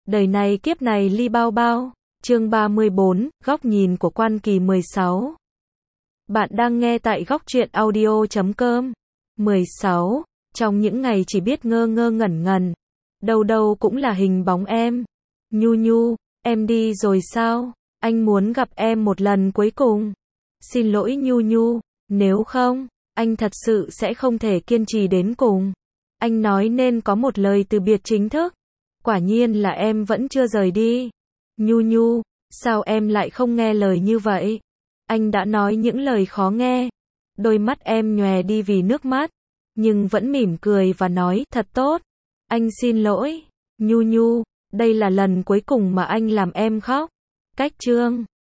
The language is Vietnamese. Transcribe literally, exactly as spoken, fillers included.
Đời này kiếp này ly bao bao. Chương ba mươi bốn, góc nhìn của Quan Kỳ mười sáu. Bạn đang nghe tại góc truyện audio chấm com. mười sáu. Trong những ngày chỉ biết ngơ ngơ ngẩn ngẩn, đâu đâu cũng là hình bóng em. Nhu Nhu, em đi rồi sao? Anh muốn gặp em một lần cuối cùng. Xin lỗi Nhu Nhu, nếu không, anh thật sự sẽ không thể kiên trì đến cùng. Anh nói nên có một lời từ biệt chính thức. Quả nhiên là em vẫn chưa rời đi. Nhu Nhu, sao em lại không nghe lời như vậy? Anh đã nói những lời khó nghe. Đôi mắt em nhòe đi vì nước mắt, nhưng vẫn mỉm cười và nói, thật tốt. Anh xin lỗi. Nhu Nhu, đây là lần cuối cùng mà anh làm em khóc. Cách chương